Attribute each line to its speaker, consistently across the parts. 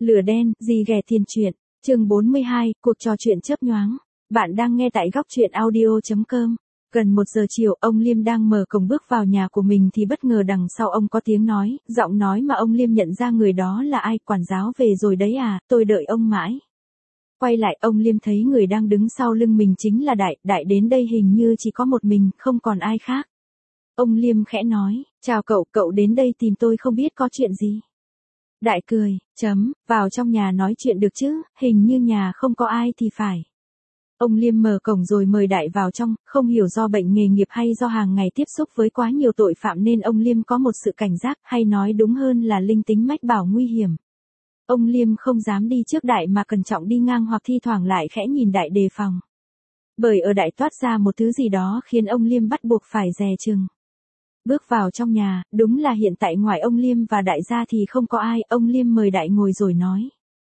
Speaker 1: Lửa đen, gì ghẻ tiền truyện. Chương 42, cuộc trò chuyện chớp nhoáng. Bạn đang nghe tại góc truyện audio.com. Gần 1 giờ chiều, ông Liêm đang mở cổng bước vào nhà của mình thì bất ngờ đằng sau ông có tiếng nói, giọng nói mà ông Liêm nhận ra người đó là ai. Quản giáo về rồi đấy à, tôi đợi ông mãi. Quay lại, ông Liêm thấy người đang đứng sau lưng mình chính là Đại. Đại đến đây hình như chỉ có một mình, không còn ai khác. Ông Liêm khẽ nói, chào cậu, cậu đến đây tìm tôi không biết có chuyện gì. Đại cười, vào trong nhà nói chuyện được chứ, hình như nhà không có ai thì phải. Ông Liêm mở cổng rồi mời Đại vào trong, không hiểu do bệnh nghề nghiệp hay do hàng ngày tiếp xúc với quá nhiều tội phạm nên ông Liêm có một sự cảnh giác, hay nói đúng hơn là linh tính mách bảo nguy hiểm. Ông Liêm không dám đi trước Đại mà cẩn trọng đi ngang hoặc thi thoảng lại khẽ nhìn Đại đề phòng. Bởi ở Đại toát ra một thứ gì đó khiến ông Liêm bắt buộc phải dè chừng. Bước vào trong nhà, đúng là hiện tại ngoài ông Liêm và Đại gia thì không có ai, ông Liêm mời Đại ngồi rồi nói.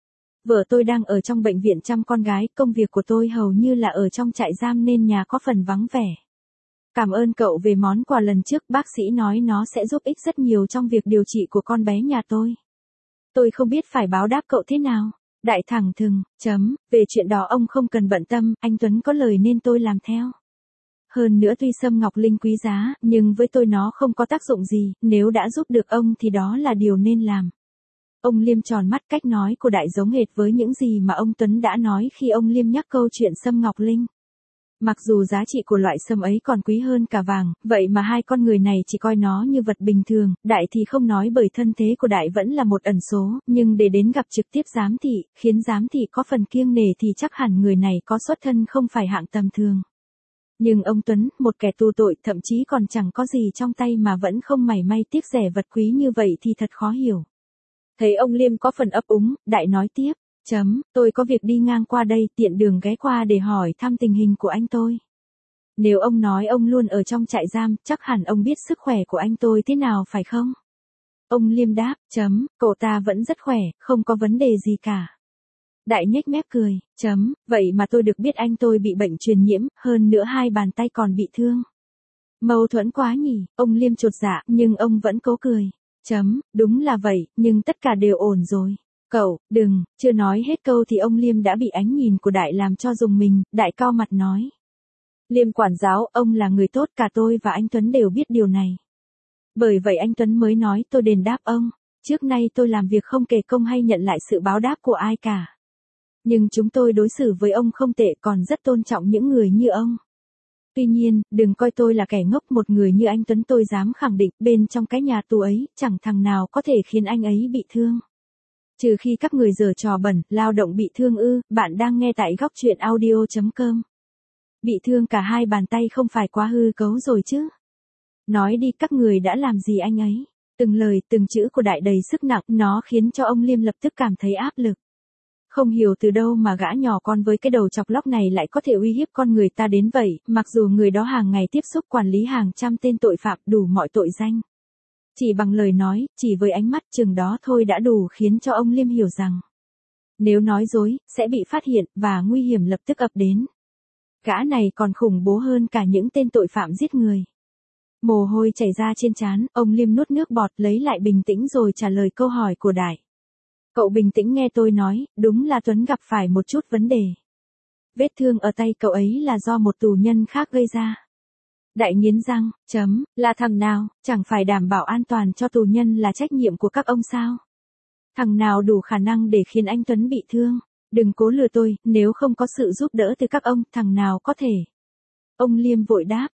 Speaker 1: Vợ tôi đang ở trong bệnh viện chăm con gái, công việc của tôi hầu như là ở trong trại giam nên nhà có phần vắng vẻ. Cảm ơn cậu về món quà lần trước, bác sĩ nói nó sẽ giúp ích rất nhiều trong việc điều trị của con bé nhà tôi. Tôi không biết phải báo đáp cậu thế nào. Đại thẳng thừng, về chuyện đó ông không cần bận tâm, anh Tuấn có lời nên tôi làm theo. Hơn nữa tuy sâm ngọc linh quý giá, nhưng với tôi nó không có tác dụng gì, nếu đã giúp được ông thì đó là điều nên làm. Ông Liêm tròn mắt, cách nói của Đại giống hệt với những gì mà ông Tuấn đã nói khi ông Liêm nhắc câu chuyện sâm ngọc linh. Mặc dù giá trị của loại sâm ấy còn quý hơn cả vàng, vậy mà hai con người này chỉ coi nó như vật bình thường. Đại thì không nói bởi thân thế của Đại vẫn là một ẩn số, nhưng để đến gặp trực tiếp giám thị, khiến giám thị có phần kiêng nể thì chắc hẳn người này có xuất thân không phải hạng tầm thường. Nhưng ông Tuấn, một kẻ tù tội, thậm chí còn chẳng có gì trong tay mà vẫn không mảy may tiếc rẻ vật quý như vậy thì thật khó hiểu. Thấy ông Liêm có phần ấp úng, Đại nói tiếp, tôi có việc đi ngang qua đây, tiện đường ghé qua để hỏi thăm tình hình của anh tôi. Nếu ông nói ông luôn ở trong trại giam, chắc hẳn ông biết sức khỏe của anh tôi thế nào phải không? Ông Liêm đáp, cậu ta vẫn rất khỏe, không có vấn đề gì cả. Đại nhếch mép cười, vậy mà tôi được biết anh tôi bị bệnh truyền nhiễm, hơn nữa hai bàn tay còn bị thương. Mâu thuẫn quá nhỉ, ông Liêm chột dạ, nhưng ông vẫn cố cười. Đúng là vậy, nhưng tất cả đều ổn rồi. Cậu, đừng, chưa nói hết câu thì ông Liêm đã bị ánh nhìn của Đại làm cho rùng mình. Đại cau mặt nói. Liêm quản giáo, ông là người tốt, cả tôi và anh Tuấn đều biết điều này. Bởi vậy anh Tuấn mới nói tôi đền đáp ông. Trước nay tôi làm việc không kể công hay nhận lại sự báo đáp của ai cả. Nhưng chúng tôi đối xử với ông không tệ, còn rất tôn trọng những người như ông. Tuy nhiên, đừng coi tôi là kẻ ngốc, một người như anh Tuấn tôi dám khẳng định bên trong cái nhà tù ấy, chẳng thằng nào có thể khiến anh ấy bị thương. Trừ khi các người giở trò bẩn, lao động bị thương ư. Bạn đang nghe tại góc truyện audio.com. Bị thương cả hai bàn tay không phải quá hư cấu rồi chứ. Nói đi, các người đã làm gì anh ấy? Từng lời, từng chữ của Đại đầy sức nặng, nó khiến cho ông Liêm lập tức cảm thấy áp lực. Không hiểu từ đâu mà gã nhỏ con với cái đầu chọc lóc này lại có thể uy hiếp con người ta đến vậy, mặc dù người đó hàng ngày tiếp xúc quản lý hàng trăm tên tội phạm đủ mọi tội danh. Chỉ bằng lời nói, chỉ với ánh mắt chừng đó thôi đã đủ khiến cho ông Liêm hiểu rằng nếu nói dối, sẽ bị phát hiện và nguy hiểm lập tức ập đến. Gã này còn khủng bố hơn cả những tên tội phạm giết người. Mồ hôi chảy ra trên trán, ông Liêm nuốt nước bọt lấy lại bình tĩnh rồi trả lời câu hỏi của Đại. Cậu bình tĩnh nghe tôi nói, đúng là Tuấn gặp phải một chút vấn đề. Vết thương ở tay cậu ấy là do một tù nhân khác gây ra. Đại nghiến răng, là thằng nào, chẳng phải đảm bảo an toàn cho tù nhân là trách nhiệm của các ông sao? Thằng nào đủ khả năng để khiến anh Tuấn bị thương? Đừng cố lừa tôi, nếu không có sự giúp đỡ từ các ông, thằng nào có thể? Ông Liêm vội đáp,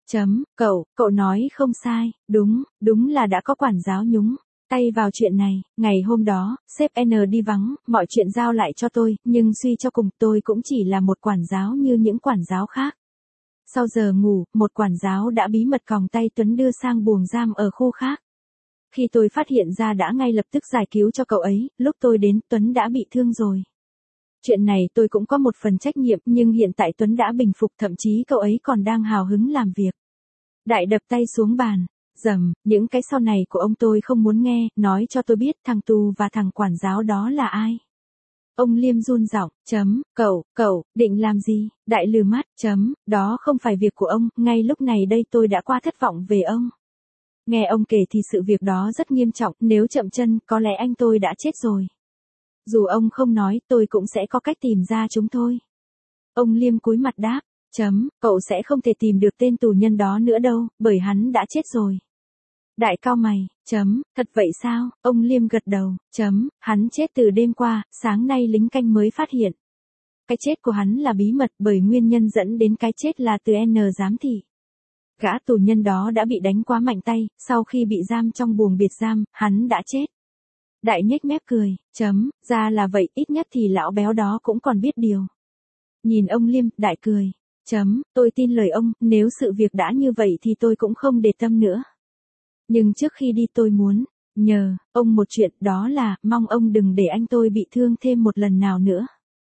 Speaker 1: cậu nói không sai, đúng là đã có quản giáo nhúng tay vào chuyện này. Ngày hôm đó, sếp N đi vắng, mọi chuyện giao lại cho tôi, nhưng suy cho cùng tôi cũng chỉ là một quản giáo như những quản giáo khác. Sau giờ ngủ, một quản giáo đã bí mật còng tay Tuấn đưa sang buồng giam ở khu khác. Khi tôi phát hiện ra đã ngay lập tức giải cứu cho cậu ấy, lúc tôi đến Tuấn đã bị thương rồi. Chuyện này tôi cũng có một phần trách nhiệm, nhưng hiện tại Tuấn đã bình phục, thậm chí cậu ấy còn đang hào hứng làm việc. Đại đập tay xuống bàn. Những cái sau này của ông tôi không muốn nghe, nói cho tôi biết thằng tù và thằng quản giáo đó là ai. Ông Liêm run giọng, cậu, định làm gì? Đại lừ mắt, đó không phải việc của ông, ngay lúc này đây tôi đã qua thất vọng về ông. Nghe ông kể thì sự việc đó rất nghiêm trọng, nếu chậm chân, có lẽ anh tôi đã chết rồi. Dù ông không nói, tôi cũng sẽ có cách tìm ra chúng thôi. Ông Liêm cúi mặt đáp, cậu sẽ không thể tìm được tên tù nhân đó nữa đâu, bởi hắn đã chết rồi. Đại cau mày, thật vậy sao? Ông Liêm gật đầu, hắn chết từ đêm qua, sáng nay lính canh mới phát hiện. Cái chết của hắn là bí mật bởi nguyên nhân dẫn đến cái chết là từ N giám thị. Gã tù nhân đó đã bị đánh quá mạnh tay, sau khi bị giam trong buồng biệt giam, hắn đã chết. Đại nhếch mép cười, ra là vậy, ít nhất thì lão béo đó cũng còn biết điều. Nhìn ông Liêm, đại cười, tôi tin lời ông, nếu sự việc đã như vậy thì tôi cũng không để tâm nữa. Nhưng trước khi đi tôi muốn nhờ ông một chuyện, đó là mong ông đừng để anh tôi bị thương thêm một lần nào nữa.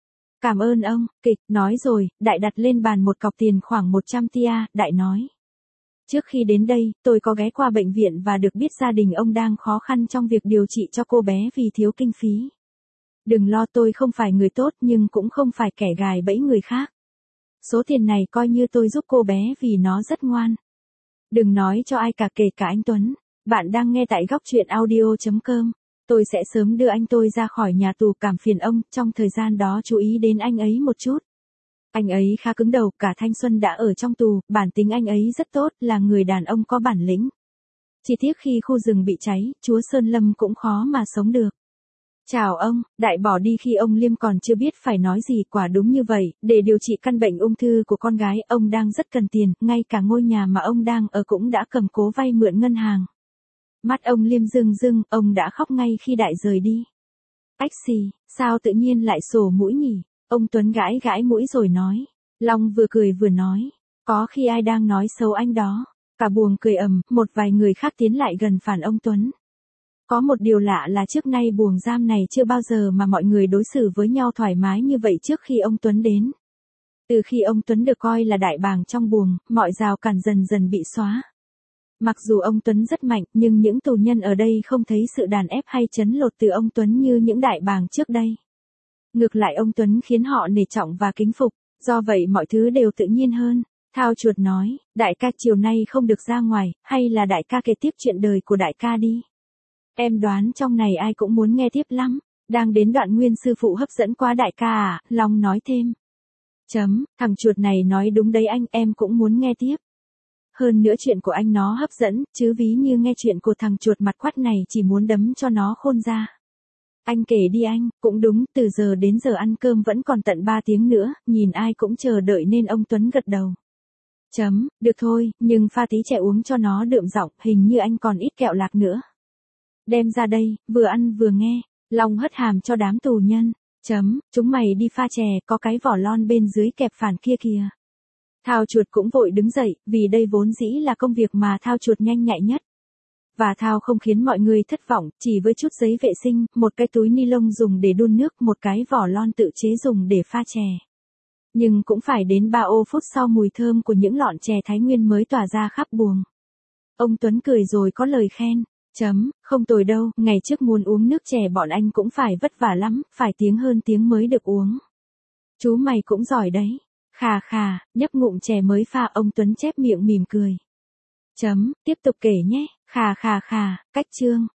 Speaker 1: Cảm ơn ông. Kịch nói rồi, đại đặt lên bàn một cọc tiền khoảng 100 tia, đại nói. Trước khi đến đây, tôi có ghé qua bệnh viện và được biết gia đình ông đang khó khăn trong việc điều trị cho cô bé vì thiếu kinh phí. Đừng lo, tôi không phải người tốt nhưng cũng không phải kẻ gài bẫy người khác. Số tiền này coi như tôi giúp cô bé vì nó rất ngoan. Đừng nói cho ai cả, kể cả anh Tuấn. Bạn đang nghe tại góc truyện audio.com. Tôi sẽ sớm đưa anh tôi ra khỏi nhà tù, cảm phiền ông, trong thời gian đó chú ý đến anh ấy một chút. Anh ấy khá cứng đầu, cả thanh xuân đã ở trong tù, bản tính anh ấy rất tốt, là người đàn ông có bản lĩnh. Chỉ tiếc khi khu rừng bị cháy, chúa Sơn Lâm cũng khó mà sống được. Chào ông, đại bỏ đi khi ông Liêm còn chưa biết phải nói gì, quả đúng như vậy, để điều trị căn bệnh ung thư của con gái, ông đang rất cần tiền, ngay cả ngôi nhà mà ông đang ở cũng đã cầm cố vay mượn ngân hàng. Mắt ông Liêm rưng rưng, ông đã khóc ngay khi đại rời đi. Ách xì, sao tự nhiên lại sổ mũi nhỉ? Ông Tuấn gãi gãi mũi rồi nói. Long vừa cười vừa nói, có khi ai đang nói xấu anh đó. Cả buồng cười ầm, một vài người khác tiến lại gần phản ông Tuấn. Có một điều lạ là trước nay buồng giam này chưa bao giờ mà mọi người đối xử với nhau thoải mái như vậy trước khi ông Tuấn đến. Từ khi ông Tuấn được coi là đại bàng trong buồng, mọi rào cản dần dần bị xóa. Mặc dù ông Tuấn rất mạnh, nhưng những tù nhân ở đây không thấy sự đàn ép hay trấn lột từ ông Tuấn như những đại bàng trước đây. Ngược lại ông Tuấn khiến họ nể trọng và kính phục, do vậy mọi thứ đều tự nhiên hơn. Thao Chuột nói, đại ca chiều nay không được ra ngoài, hay là đại ca kể tiếp chuyện đời của đại ca đi. Em đoán trong này ai cũng muốn nghe tiếp lắm. Đang đến đoạn Nguyên sư phụ hấp dẫn quá đại ca à, Long nói thêm. Thằng chuột này nói đúng đấy anh, em cũng muốn nghe tiếp. Hơn nữa chuyện của anh nó hấp dẫn, chứ ví như nghe chuyện của thằng chuột mặt quắt này chỉ muốn đấm cho nó khôn ra. Anh kể đi anh, cũng đúng, từ giờ đến giờ ăn cơm vẫn còn tận 3 tiếng nữa, nhìn ai cũng chờ đợi nên ông Tuấn gật đầu. Được thôi, nhưng pha tí chè uống cho nó đượm giọng, hình như anh còn ít kẹo lạc nữa. Đem ra đây, vừa ăn vừa nghe. Long hất hàm cho đám tù nhân. Chúng mày đi pha chè, có cái vỏ lon bên dưới kẹp phản kia kìa. Thao Chuột cũng vội đứng dậy, vì đây vốn dĩ là công việc mà Thao Chuột nhanh nhạy nhất. Và Thao không khiến mọi người thất vọng, chỉ với chút giấy vệ sinh, một cái túi ni lông dùng để đun nước, một cái vỏ lon tự chế dùng để pha chè. Nhưng cũng phải đến 3 phút sau mùi thơm của những lọn chè Thái Nguyên mới tỏa ra khắp buồng. Ông Tuấn cười rồi có lời khen. Không tồi đâu, ngày trước muốn uống nước chè bọn anh cũng phải vất vả lắm, phải tiếng hơn tiếng mới được uống. Chú mày cũng giỏi đấy. Khà khà, nhấp ngụm chè mới pha, ông Tuấn chép miệng mỉm cười. Tiếp tục kể nhé, khà khà khà, cách chương.